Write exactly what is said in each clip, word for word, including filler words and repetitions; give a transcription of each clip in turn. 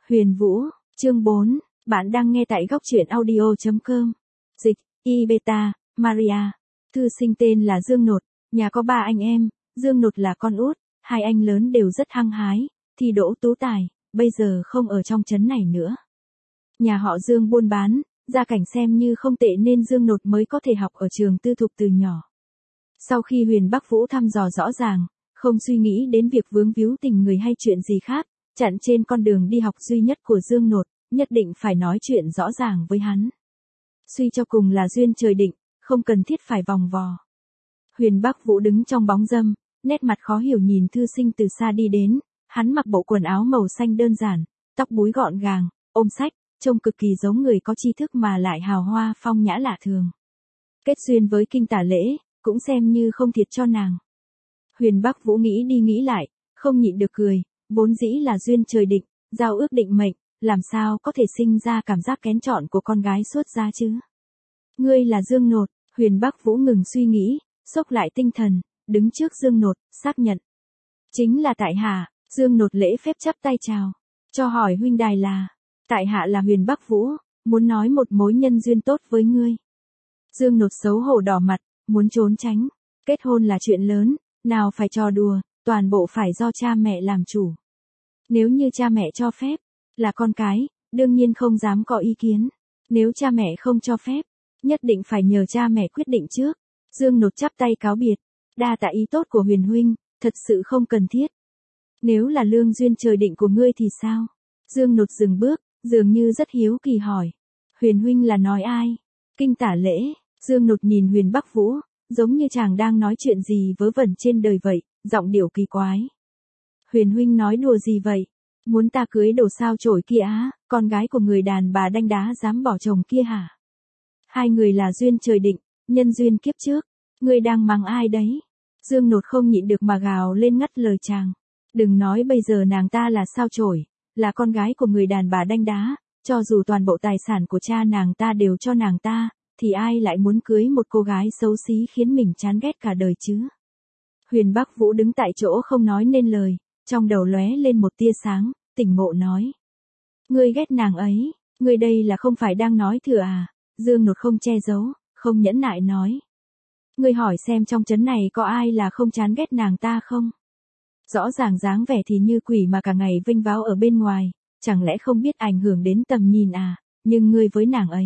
Huyền Vũ, chương bốn, bạn đang nghe tại góc truyện audio chấm com. Dịch, Y Beta, Maria. Thư sinh tên là Dương Nột, nhà có ba anh em, Dương Nột là con út, hai anh lớn đều rất hăng hái, thi đỗ tú tài, bây giờ không ở trong trấn này nữa. Nhà họ Dương buôn bán, gia cảnh xem như không tệ nên Dương Nột mới có thể học ở trường tư thục từ nhỏ. Sau khi Huyền Bắc Vũ thăm dò rõ ràng, không suy nghĩ đến việc vướng víu tình người hay chuyện gì khác, chặn trên con đường đi học duy nhất của Dương Nột, nhất định phải nói chuyện rõ ràng với hắn. Suy cho cùng là duyên trời định, không cần thiết phải vòng vò. Huyền Bắc Vũ đứng trong bóng râm, nét mặt khó hiểu nhìn thư sinh từ xa đi đến, hắn mặc bộ quần áo màu xanh đơn giản, tóc búi gọn gàng, ôm sách, trông cực kỳ giống người có tri thức mà lại hào hoa phong nhã lạ thường. Kết duyên với Kinh Tả Lễ, cũng xem như không thiệt cho nàng. Huyền Bắc Vũ nghĩ đi nghĩ lại, không nhịn được cười, vốn dĩ là duyên trời định, giao ước định mệnh, làm sao có thể sinh ra cảm giác kén chọn của con gái xuất gia chứ? Ngươi là Dương Nột, Huyền Bắc Vũ ngừng suy nghĩ, xốc lại tinh thần, đứng trước Dương Nột, xác nhận. Chính là tại hạ. Dương Nột lễ phép chắp tay chào, cho hỏi huynh đài là, tại hạ là Huyền Bắc Vũ, muốn nói một mối nhân duyên tốt với ngươi. Dương Nột xấu hổ đỏ mặt, muốn trốn tránh, kết hôn là chuyện lớn, nào phải trò đùa, toàn bộ phải do cha mẹ làm chủ. Nếu như cha mẹ cho phép, là con cái, đương nhiên không dám có ý kiến. Nếu cha mẹ không cho phép, nhất định phải nhờ cha mẹ quyết định trước. Dương Nột chắp tay cáo biệt, đa tạ ý tốt của Huyền huynh, thật sự không cần thiết. Nếu là lương duyên trời định của ngươi thì sao? Dương Nột dừng bước, dường như rất hiếu kỳ hỏi. Huyền huynh là nói ai? Kinh Tả Lễ. Dương Nột nhìn Huyền Bắc Vũ, giống như chàng đang nói chuyện gì vớ vẩn trên đời vậy, giọng điệu kỳ quái. Huyền huynh nói đùa gì vậy? Muốn ta cưới đồ sao chổi kia á, con gái của người đàn bà đanh đá dám bỏ chồng kia hả? Hai người là duyên trời định, nhân duyên kiếp trước, ngươi đang mắng ai đấy? Dương Nột không nhịn được mà gào lên ngắt lời chàng. Đừng nói bây giờ nàng ta là sao chổi, là con gái của người đàn bà đanh đá, cho dù toàn bộ tài sản của cha nàng ta đều cho nàng ta, thì ai lại muốn cưới một cô gái xấu xí khiến mình chán ghét cả đời chứ? Huyền Bắc Vũ đứng tại chỗ không nói nên lời, trong đầu lóe lên một tia sáng, tỉnh ngộ nói. Ngươi ghét nàng ấy, ngươi đây là không phải đang nói thừa à? Dương Nột không che giấu, không nhẫn nại nói. Ngươi hỏi xem trong trấn này có ai là không chán ghét nàng ta không? Rõ ràng dáng vẻ thì như quỷ mà cả ngày vênh váo ở bên ngoài, chẳng lẽ không biết ảnh hưởng đến tầm nhìn à? Nhưng ngươi với nàng ấy,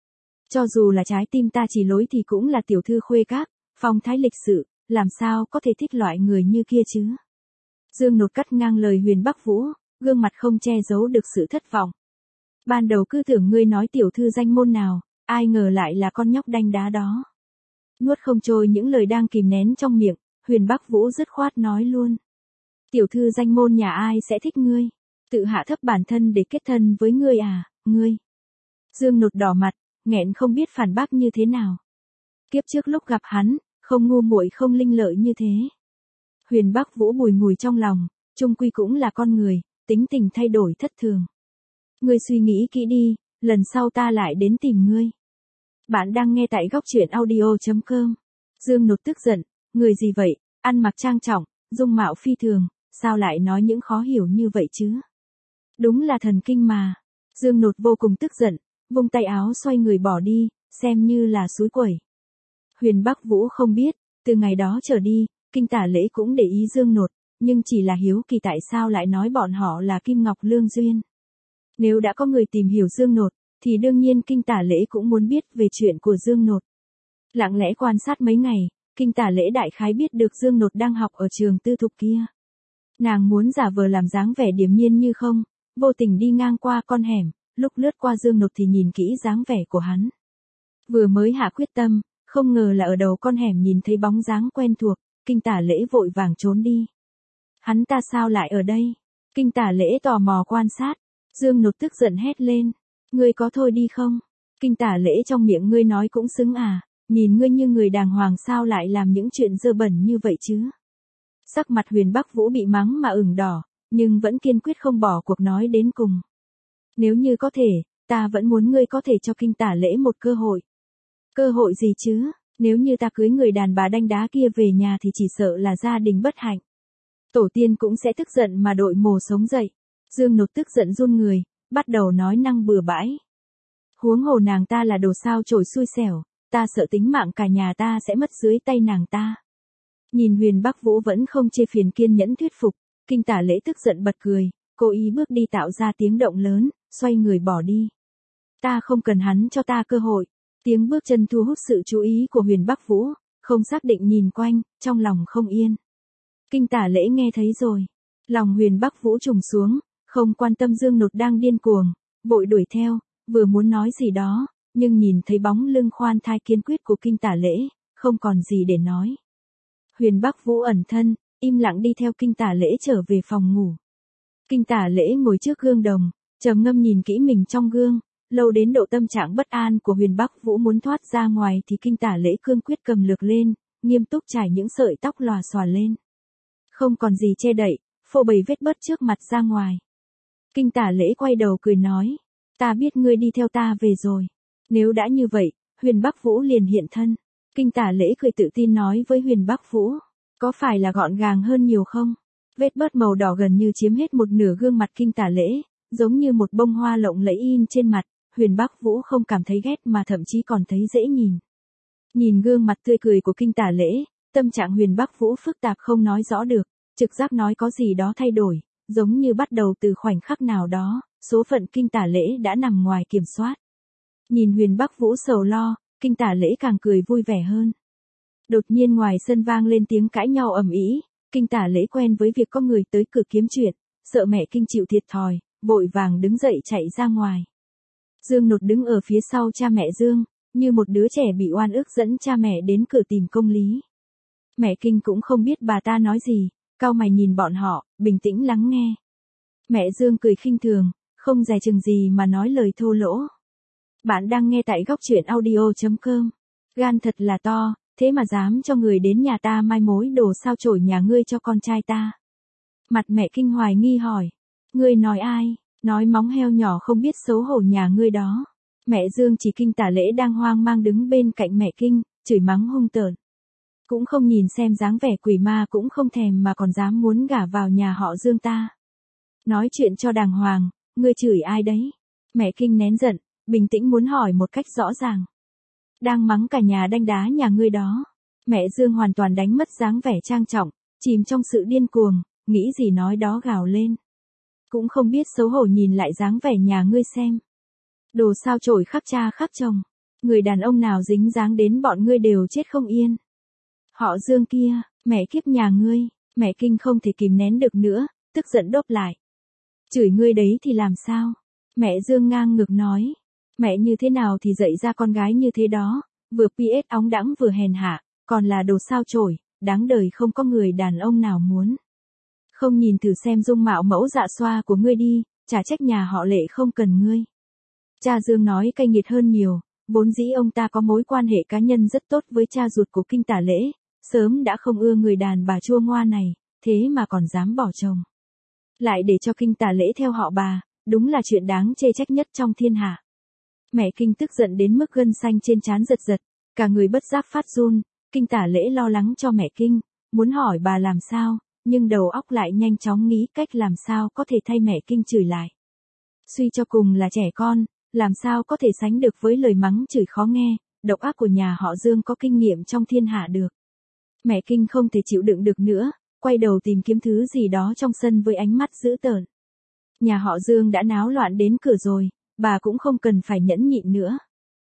cho dù là trái tim ta chỉ lối thì cũng là tiểu thư khuê các, phong thái lịch sự, làm sao có thể thích loại người như kia chứ? Dương Nột cắt ngang lời Huyền Bắc Vũ, gương mặt không che giấu được sự thất vọng. Ban đầu cứ tưởng ngươi nói tiểu thư danh môn nào, ai ngờ lại là con nhóc đanh đá đó. Nuốt không trôi những lời đang kìm nén trong miệng, Huyền Bắc Vũ dứt khoát nói luôn. Tiểu thư danh môn nhà ai sẽ thích ngươi? Tự hạ thấp bản thân để kết thân với ngươi à, ngươi? Dương Nột đỏ mặt, nghẹn không biết phản bác như thế nào. Kiếp trước lúc gặp hắn, không ngu muội không linh lợi như thế. Huyền Bắc Vũ bùi ngùi trong lòng, chung quy cũng là con người, tính tình thay đổi thất thường. Ngươi suy nghĩ kỹ đi, lần sau ta lại đến tìm ngươi. Bạn đang nghe tại góc truyện audio chấm com. Dương Nột tức giận, người gì vậy, ăn mặc trang trọng, dung mạo phi thường, sao lại nói những khó hiểu như vậy chứ? Đúng là thần kinh mà. Dương Nột vô cùng tức giận, vung tay áo xoay người bỏ đi, xem như là xúi quẩy. Huyền Bắc Vũ không biết, từ ngày đó trở đi, Kinh Tả Lễ cũng để ý Dương Nột, nhưng chỉ là hiếu kỳ tại sao lại nói bọn họ là Kim Ngọc Lương Duyên. Nếu đã có người tìm hiểu Dương Nột, thì đương nhiên Kinh Tả Lễ cũng muốn biết về chuyện của Dương Nột. Lặng lẽ quan sát mấy ngày, Kinh Tả Lễ đại khái biết được Dương Nột đang học ở trường tư thục kia. Nàng muốn giả vờ làm dáng vẻ điềm nhiên như không, vô tình đi ngang qua con hẻm, lúc lướt qua Dương Nột thì nhìn kỹ dáng vẻ của hắn. Vừa mới hạ quyết tâm, không ngờ là ở đầu con hẻm nhìn thấy bóng dáng quen thuộc, Kinh Tả Lễ vội vàng trốn đi. Hắn ta sao lại ở đây? Kinh Tả Lễ tò mò quan sát, Dương Nột tức giận hét lên. Ngươi có thôi đi không? Kinh Tả Lễ trong miệng ngươi nói cũng xứng à, nhìn ngươi như người đàng hoàng sao lại làm những chuyện dơ bẩn như vậy chứ? Sắc mặt Huyền Bắc Vũ bị mắng mà ửng đỏ, nhưng vẫn kiên quyết không bỏ cuộc nói đến cùng. Nếu như có thể, ta vẫn muốn ngươi có thể cho Kinh Tả Lễ một cơ hội. Cơ hội gì chứ? Nếu như ta cưới người đàn bà đanh đá kia về nhà thì chỉ sợ là gia đình bất hạnh. Tổ tiên cũng sẽ tức giận mà đội mồ sống dậy. Dương Nột tức giận run người, bắt đầu nói năng bừa bãi. Huống hồ nàng ta là đồ sao chổi xui xẻo, ta sợ tính mạng cả nhà ta sẽ mất dưới tay nàng ta. Nhìn Huyền Bắc Vũ vẫn không chê phiền kiên nhẫn thuyết phục, Kinh Tả Lễ tức giận bật cười, cố ý bước đi tạo ra tiếng động lớn, xoay người bỏ đi. Ta không cần hắn cho ta cơ hội. Tiếng bước chân thu hút sự chú ý của Huyền Bắc Vũ, không xác định nhìn quanh, trong lòng không yên. Kinh Tả Lễ nghe thấy rồi. Lòng Huyền Bắc Vũ trùng xuống, không quan tâm Dương Nột đang điên cuồng, vội đuổi theo, vừa muốn nói gì đó, nhưng nhìn thấy bóng lưng khoan thai kiên quyết của Kinh Tả Lễ, không còn gì để nói. Huyền Bắc Vũ ẩn thân, im lặng đi theo Kinh Tả Lễ trở về phòng ngủ. Kinh Tả Lễ ngồi trước gương đồng, trầm ngâm nhìn kỹ mình trong gương, lâu đến độ tâm trạng bất an của Huyền Bắc Vũ muốn thoát ra ngoài thì Kinh Tả Lễ cương quyết cầm lược lên, nghiêm túc trải những sợi tóc lòa xòa lên. Không còn gì che đậy, phô bày vết bớt trước mặt ra ngoài. Kinh Tả Lễ quay đầu cười nói, ta biết ngươi đi theo ta về rồi. Nếu đã như vậy, Huyền Bắc Vũ liền hiện thân. Kinh Tả Lễ cười tự tin nói với Huyền Bắc Vũ, có phải là gọn gàng hơn nhiều không? Vết bớt màu đỏ gần như chiếm hết một nửa gương mặt Kinh Tả Lễ, giống như một bông hoa lộng lẫy in trên mặt, Huyền Bắc Vũ không cảm thấy ghét mà thậm chí còn thấy dễ nhìn. Nhìn gương mặt tươi cười của Kinh Tả Lễ, tâm trạng Huyền Bắc Vũ phức tạp không nói rõ được, trực giác nói có gì đó thay đổi, giống như bắt đầu từ khoảnh khắc nào đó, số phận Kinh Tả Lễ đã nằm ngoài kiểm soát. Nhìn Huyền Bắc Vũ sầu lo, Kinh Tả Lễ càng cười vui vẻ hơn. Đột nhiên ngoài sân vang lên tiếng cãi nhau ầm ĩ, Kinh Tả Lễ quen với việc có người tới cửa kiếm chuyện, sợ mẹ Kinh chịu thiệt thòi, vội vàng đứng dậy chạy ra ngoài. Dương Nột đứng ở phía sau cha mẹ Dương, như một đứa trẻ bị oan ức dẫn cha mẹ đến cửa tìm công lý. Mẹ Kinh cũng không biết bà ta nói gì, cau mày nhìn bọn họ, bình tĩnh lắng nghe. Mẹ Dương cười khinh thường, không dè chừng gì mà nói lời thô lỗ. Bạn đang nghe tại góc truyện audio chấm com. Gan thật là to, thế mà dám cho người đến nhà ta mai mối đồ sao chổi nhà ngươi cho con trai ta. Mặt mẹ Kinh hoài nghi hỏi, ngươi nói ai? Nói móng heo nhỏ không biết xấu hổ nhà ngươi đó. Mẹ Dương chỉ Kinh Tả Lễ đang hoang mang đứng bên cạnh mẹ Kinh, chửi mắng hung tợn. Cũng không nhìn xem dáng vẻ quỷ ma cũng không thèm mà còn dám muốn gả vào nhà họ Dương ta. Nói chuyện cho đàng hoàng, ngươi chửi ai đấy? Mẹ Kinh nén giận, bình tĩnh muốn hỏi một cách rõ ràng. Đang mắng cả nhà đanh đá nhà ngươi đó. Mẹ Dương hoàn toàn đánh mất dáng vẻ trang trọng, chìm trong sự điên cuồng, nghĩ gì nói đó gào lên. Cũng không biết xấu hổ nhìn lại dáng vẻ nhà ngươi xem. Đồ sao chổi khắc cha khắc chồng. Người đàn ông nào dính dáng đến bọn ngươi đều chết không yên. Họ Dương kia, mẹ kiếp nhà ngươi, mẹ Kinh không thể kìm nén được nữa, tức giận đốp lại. Chửi ngươi đấy thì làm sao? Mẹ Dương ngang ngược nói. Mẹ như thế nào thì dạy ra con gái như thế đó, vừa pê ét óng đãng vừa hèn hạ, còn là đồ sao chổi, đáng đời không có người đàn ông nào muốn. Không nhìn thử xem dung mạo mẫu dạ xoa của ngươi đi, chả trách nhà họ Lệ không cần ngươi. Cha Dương nói cay nghiệt hơn nhiều, vốn dĩ ông ta có mối quan hệ cá nhân rất tốt với cha ruột của Kinh Tả Lễ, sớm đã không ưa người đàn bà chua ngoa này, thế mà còn dám bỏ chồng. Lại để cho Kinh Tả Lễ theo họ bà, đúng là chuyện đáng chê trách nhất trong thiên hạ. Mẹ Kinh tức giận đến mức gân xanh trên trán giật giật, cả người bất giác phát run, Kinh Tả Lễ lo lắng cho mẹ Kinh, muốn hỏi bà làm sao, nhưng đầu óc lại nhanh chóng nghĩ cách làm sao có thể thay mẹ Kinh chửi lại. Suy cho cùng là trẻ con, làm sao có thể sánh được với lời mắng chửi khó nghe, độc ác của nhà họ Dương có kinh nghiệm trong thiên hạ được. Mẹ Kinh không thể chịu đựng được nữa, quay đầu tìm kiếm thứ gì đó trong sân với ánh mắt dữ tợn. Nhà họ Dương đã náo loạn đến cửa rồi, bà cũng không cần phải nhẫn nhịn nữa.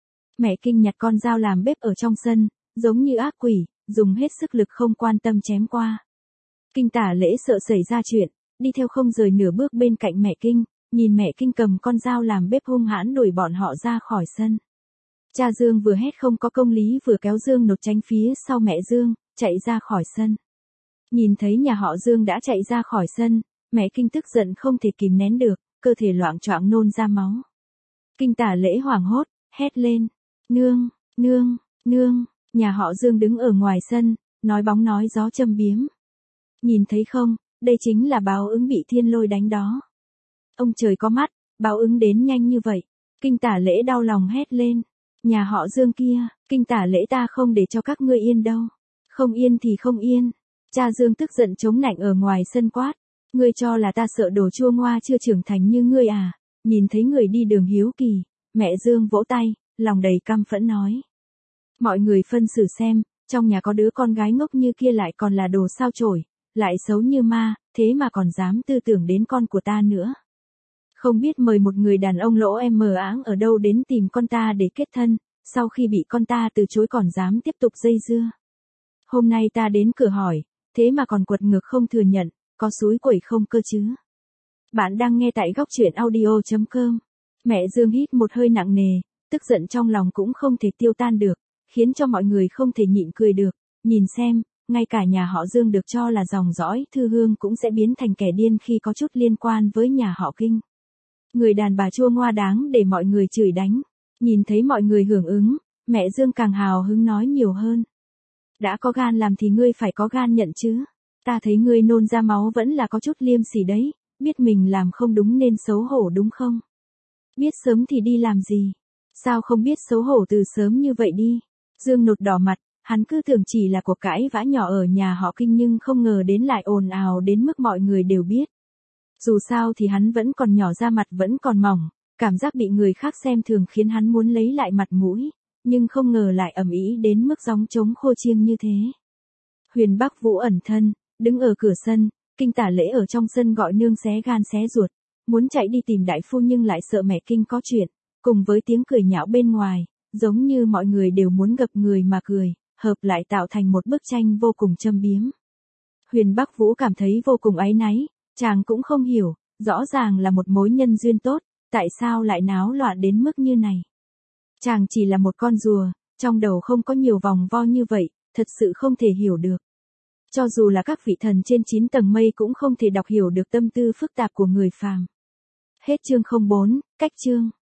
Mẹ Kinh nhặt con dao làm bếp ở trong sân, giống như ác quỷ, dùng hết sức lực không quan tâm chém qua. Kinh Tả Lễ sợ xảy ra chuyện, đi theo không rời nửa bước bên cạnh mẹ Kinh, nhìn mẹ Kinh cầm con dao làm bếp hung hãn đuổi bọn họ ra khỏi sân. Cha Dương vừa hét không có công lý vừa kéo Dương Nột tránh phía sau mẹ Dương, chạy ra khỏi sân. Nhìn thấy nhà họ Dương đã chạy ra khỏi sân, mẹ Kinh tức giận không thể kìm nén được, cơ thể loạng choạng nôn ra máu. Kinh Tả Lễ hoảng hốt, hét lên, nương, nương, nương, nhà họ Dương đứng ở ngoài sân, nói bóng nói gió châm biếm. Nhìn thấy không, đây chính là báo ứng bị thiên lôi đánh đó. Ông trời có mắt, báo ứng đến nhanh như vậy. Kinh Tả Lễ đau lòng hét lên, nhà họ Dương kia, Kinh Tả Lễ ta không để cho các ngươi yên đâu. Không yên thì không yên. Cha Dương tức giận chống nạnh ở ngoài sân quát, Ngươi cho là ta sợ đồ chua ngoa chưa trưởng thành như ngươi à? Nhìn thấy người đi đường hiếu kỳ, mẹ Dương vỗ tay, lòng đầy căm phẫn nói. Mọi người phân xử xem, trong nhà có đứa con gái ngốc như kia lại còn là đồ sao chổi, lại xấu như ma, thế mà còn dám tư tưởng đến con của ta nữa. Không biết mời một người đàn ông lỗ em mờ áng ở đâu đến tìm con ta để kết thân, sau khi bị con ta từ chối còn dám tiếp tục dây dưa. Hôm nay ta đến cửa hỏi, thế mà còn quật ngược không thừa nhận, có xúi quẩy không cơ chứ. Bạn đang nghe tại góc truyện audio chấm com. Mẹ Dương hít một hơi nặng nề, tức giận trong lòng cũng không thể tiêu tan được, khiến cho mọi người không thể nhịn cười được. Nhìn xem, ngay cả nhà họ Dương được cho là dòng dõi Thư Hương cũng sẽ biến thành kẻ điên khi có chút liên quan với nhà họ Kinh. Người đàn bà chua ngoa đáng để mọi người chửi đánh. Nhìn thấy mọi người hưởng ứng, mẹ Dương càng hào hứng nói nhiều hơn. Đã có gan làm thì ngươi phải có gan nhận chứ. Ta thấy ngươi nôn ra máu vẫn là có chút liêm sỉ đấy, biết mình làm không đúng nên xấu hổ đúng không? Biết sớm thì đi làm gì? Sao không biết xấu hổ từ sớm như vậy đi? Dương Nột đỏ mặt, hắn cứ tưởng chỉ là cuộc cãi vã nhỏ ở nhà họ Kinh nhưng không ngờ đến lại ồn ào đến mức mọi người đều biết. Dù sao thì hắn vẫn còn nhỏ, da mặt vẫn còn mỏng, cảm giác bị người khác xem thường khiến hắn muốn lấy lại mặt mũi, nhưng không ngờ lại ầm ĩ đến mức gióng trống khô chiêng như thế. Huyền Bắc Vũ ẩn thân, đứng ở cửa sân, Kinh Tả Lễ ở trong sân gọi nương xé gan xé ruột, muốn chạy đi tìm đại phu nhưng lại sợ mẹ Kinh có chuyện, cùng với tiếng cười nhạo bên ngoài, giống như mọi người đều muốn gặp người mà cười, hợp lại tạo thành một bức tranh vô cùng châm biếm. Huyền Bắc Vũ cảm thấy vô cùng áy náy, chàng cũng không hiểu, rõ ràng là một mối nhân duyên tốt, tại sao lại náo loạn đến mức như này. Chàng chỉ là một con rùa, trong đầu không có nhiều vòng vo như vậy, thật sự không thể hiểu được. Cho dù là các vị thần trên chín tầng mây cũng không thể đọc hiểu được tâm tư phức tạp của người phàm. Hết chương không bốn, cách chương.